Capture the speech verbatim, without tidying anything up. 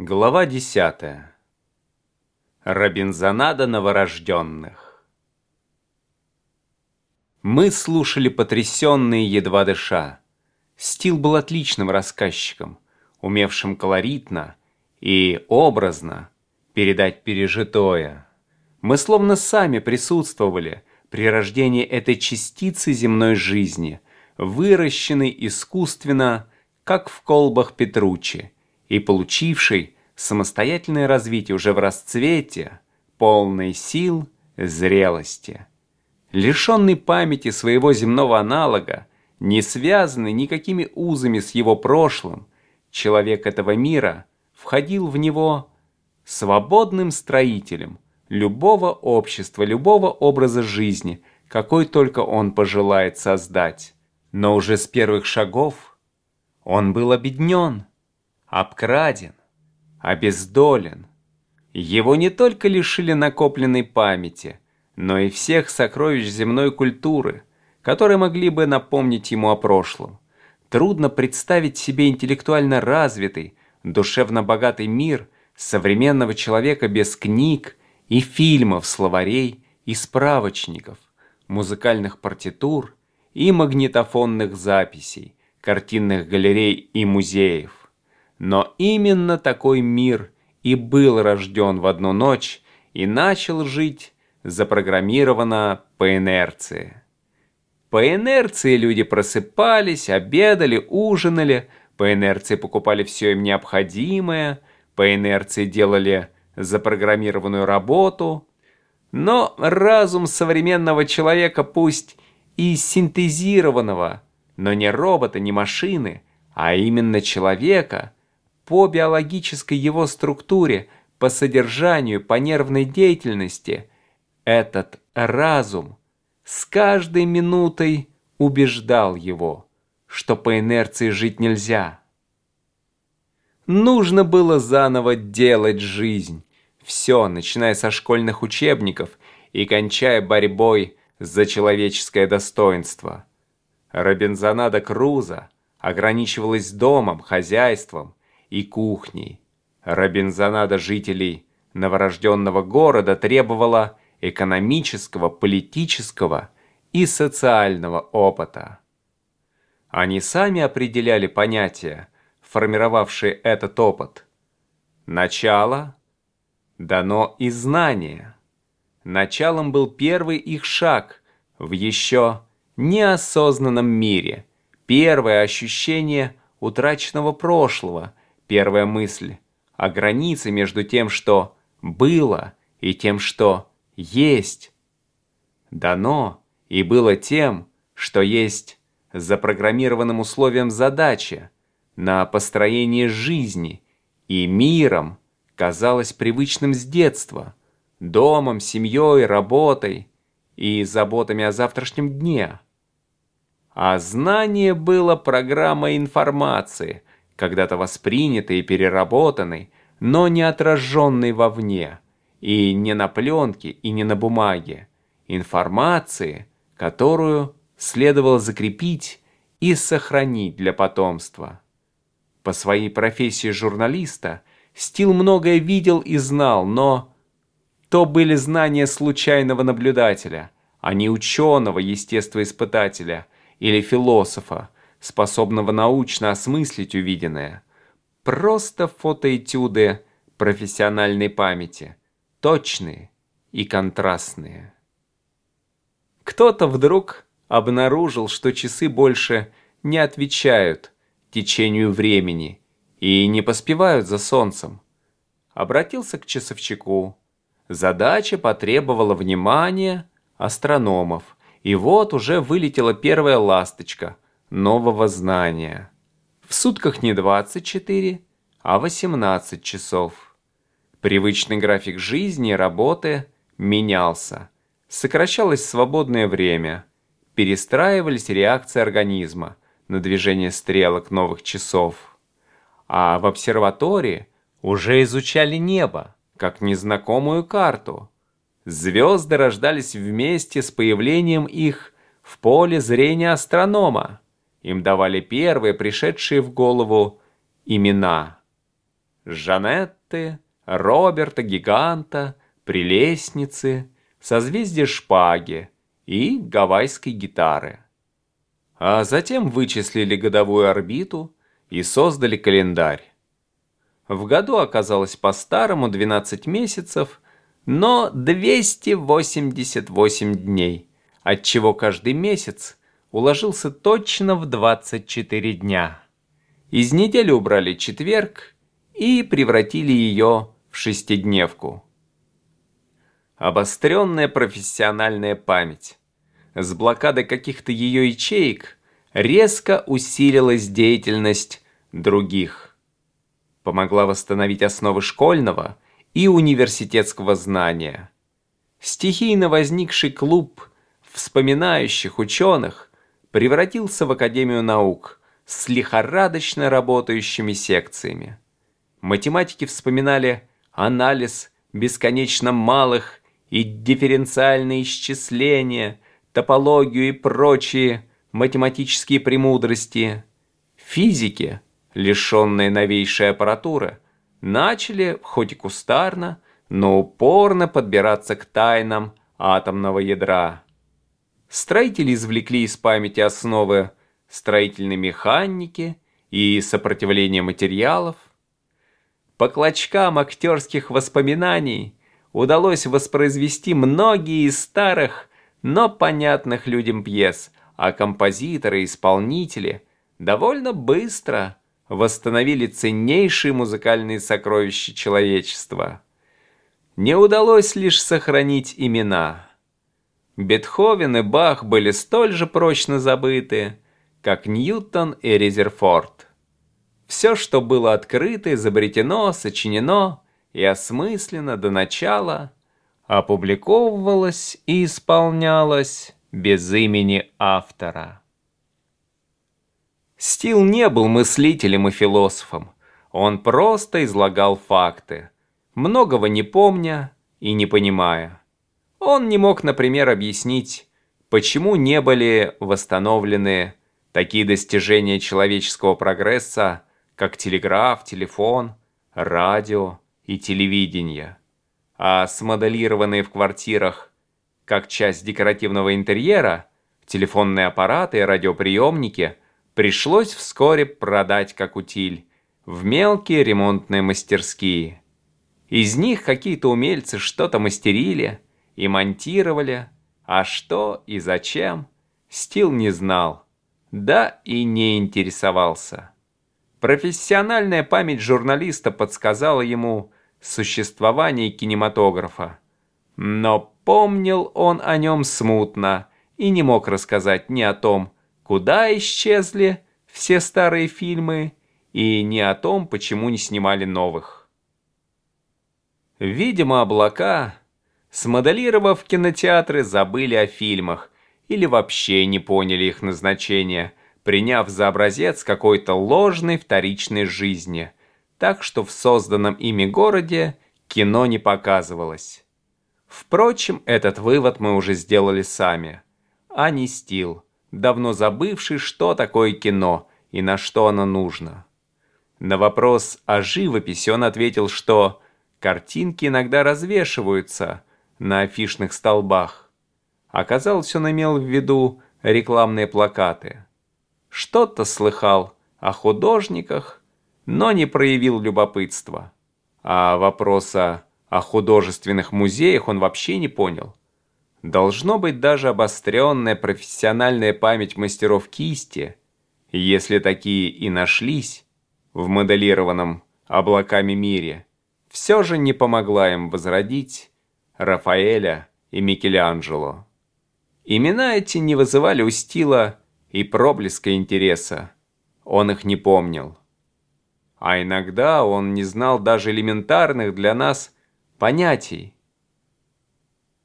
Глава десятая. Робинзонада новорожденных. Мы слушали потрясенные, едва дыша. Стил был отличным рассказчиком, умевшим колоритно и образно передать пережитое. Мы словно сами присутствовали при рождении этой частицы земной жизни, выращенной искусственно, как в колбах Петруччи, и получивший самостоятельное развитие уже в расцвете, полной сил, зрелости. Лишенный памяти своего земного аналога, не связанный никакими узами с его прошлым, человек этого мира входил в него свободным строителем любого общества, любого образа жизни, какой только он пожелает создать. Но уже с первых шагов он был обеднен, обкраден, обездолен. Его не только лишили накопленной памяти, но и всех сокровищ земной культуры, которые могли бы напомнить ему о прошлом. Трудно представить себе интеллектуально развитый, душевно богатый мир современного человека без книг и фильмов, словарей и справочников, музыкальных партитур и магнитофонных записей, картинных галерей и музеев. Но именно такой мир и был рожден в одну ночь и начал жить запрограммированно по инерции. По инерции люди просыпались, обедали, ужинали, по инерции покупали все им необходимое, по инерции делали запрограммированную работу. Но разум современного человека, пусть и синтезированного, но не робота, не машины, а именно человека, по биологической его структуре, по содержанию, по нервной деятельности, этот разум с каждой минутой убеждал его, что по инерции жить нельзя. Нужно было заново делать жизнь, все, начиная со школьных учебников и кончая борьбой за человеческое достоинство. Робинзонада Крузо ограничивалась домом, хозяйством и кухней. Робинзонада жителей новорожденного города требовала экономического, политического и социального опыта. Они сами определяли понятия, формировавшие этот опыт. Начало дано из знания. Началом был первый их шаг в еще неосознанном мире, первое ощущение утраченного прошлого, первая мысль о границе между тем, что было, и тем, что есть. Дано и было тем, что есть запрограммированным условием задачи на построение жизни и миром казалось привычным с детства, домом, семьей, работой и заботами о завтрашнем дне. А знание было программой информации, когда-то воспринятой и переработанной, но не отраженной вовне, и не на пленке, и не на бумаге, информации, которую следовало закрепить и сохранить для потомства. По своей профессии журналиста Стил многое видел и знал, но то были знания случайного наблюдателя, а не ученого, естествоиспытателя или философа, способного научно осмыслить увиденное. Просто фотоэтюды профессиональной памяти, точные и контрастные. Кто-то вдруг обнаружил, что часы больше не отвечают течению времени и не поспевают за солнцем. Обратился к часовщику. Задача потребовала внимания астрономов, и вот уже вылетела первая ласточка нового знания. В сутках не двадцать четыре, а восемнадцать часов. Привычный график жизни и работы менялся. Сокращалось свободное время. Перестраивались реакции организма на движение стрелок новых часов. А в обсерватории уже изучали небо, как незнакомую карту. Звезды рождались вместе с появлением их в поле зрения астронома. Им давали первые пришедшие в голову имена. Жанетты, Роберта Гиганта, Прелестницы, созвездие Шпаги и гавайской гитары. А затем вычислили годовую орбиту и создали календарь. В году оказалось по-старому двенадцать месяцев, но двести восемьдесят восемь дней, отчего каждый месяц уложился точно в двадцать четыре дня. Из недели убрали четверг и превратили ее в шестидневку. Обостренная профессиональная память. С блокадой каких-то ее ячеек резко усилилась деятельность других. Помогла восстановить основы школьного и университетского знания. Стихийно возникший клуб вспоминающих ученых превратился в Академию наук с лихорадочно работающими секциями. Математики вспоминали анализ бесконечно малых и дифференциальные исчисления, топологию и прочие математические премудрости. Физики, лишенные новейшей аппаратуры, начали, хоть и кустарно, но упорно подбираться к тайнам атомного ядра. Строители извлекли из памяти основы строительной механики и сопротивления материалов. По клочкам актерских воспоминаний удалось воспроизвести многие из старых, но понятных людям пьес, а композиторы и исполнители довольно быстро восстановили ценнейшие музыкальные сокровища человечества. Не удалось лишь сохранить имена. Бетховен и Бах были столь же прочно забыты, как Ньютон и Резерфорд. Все, что было открыто, изобретено, сочинено и осмысленно до начала, опубликовывалось и исполнялось без имени автора. Стил не был мыслителем и философом, он просто излагал факты, многого не помня и не понимая. Он не мог, например, объяснить, почему не были восстановлены такие достижения человеческого прогресса, как телеграф, телефон, радио и телевидение, а смоделированные в квартирах как часть декоративного интерьера телефонные аппараты и радиоприемники пришлось вскоре продать как утиль в мелкие ремонтные мастерские. Из них какие-то умельцы что-то мастерили и монтировали, а что и зачем Стил не знал, да и не интересовался. Профессиональная память журналиста подсказала ему существование кинематографа, но помнил он о нем смутно и не мог рассказать ни о том, куда исчезли все старые фильмы, и ни о том, почему не снимали новых. Видимо, облака, смоделировав кинотеатры, забыли о фильмах или вообще не поняли их назначения, приняв за образец какой-то ложной вторичной жизни, так что в созданном ими городе кино не показывалось. Впрочем, этот вывод мы уже сделали сами, а не Стил, давно забывший, что такое кино и на что оно нужно. На вопрос о живописи он ответил, что картинки иногда развешиваются на афишных столбах. Оказалось, он имел в виду рекламные плакаты. Что-то слыхал о художниках, но не проявил любопытства. А вопроса о художественных музеях он вообще не понял. Должно быть даже обостренная профессиональная память мастеров кисти, если такие и нашлись в моделированном облаками мире, все же не помогла им возродить Рафаэля и Микеланджело. Имена эти не вызывали у Стила и проблеска интереса, он их не помнил. А иногда он не знал даже элементарных для нас понятий.